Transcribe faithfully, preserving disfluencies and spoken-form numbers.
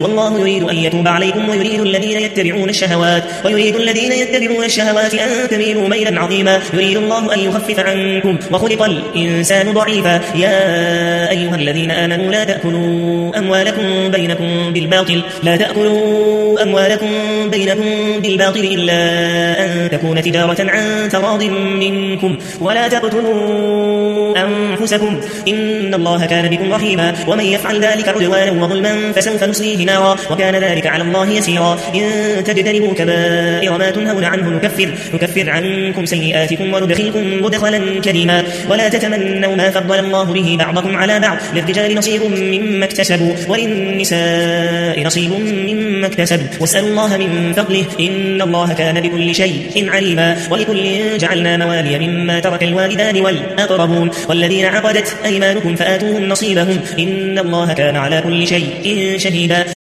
والله يريد أن يتوب عليكم ويريد الذين يتبعون الشهوات ويريد الذين يتبعون الشهوات أن تميلوا ميلا عظيما يريد الله أن يخفف عنكم وخلق الإنسان ضعيفا يا أيها الذين آمنوا لا تأكلوا أموالكم بينكم بالباطل لا تأكلوا أموالكم بينكم بالباطل إلا أن تكون تجارة عن تراض منكم ولا تقتلوا أنفسكم إن الله كان بكم رحيما ومن يفعل ذلك عدوانا وظلما فسوف نصليه نارا وكان ذلك على الله يسيرا إن تجتنبوا كبائر ما تنهون عنه نكفر, نكفر عنكم سيئاتكم وندخلكم مدخلا كريما ولا تتمنوا ما فضل الله به بعضكم على بعض للرجال نصيب مما اكتسبوا وللنساء نصيب مما اكتسبوا واسألوا الله من فضله إن الله كان بكل شيء عليما ولكل جعلنا موالي مما ترك الوالدان والأقربون والذين عقدت أيمانكم فآتوهم نصيبهم إن الله كان على كل شيء شهيدا.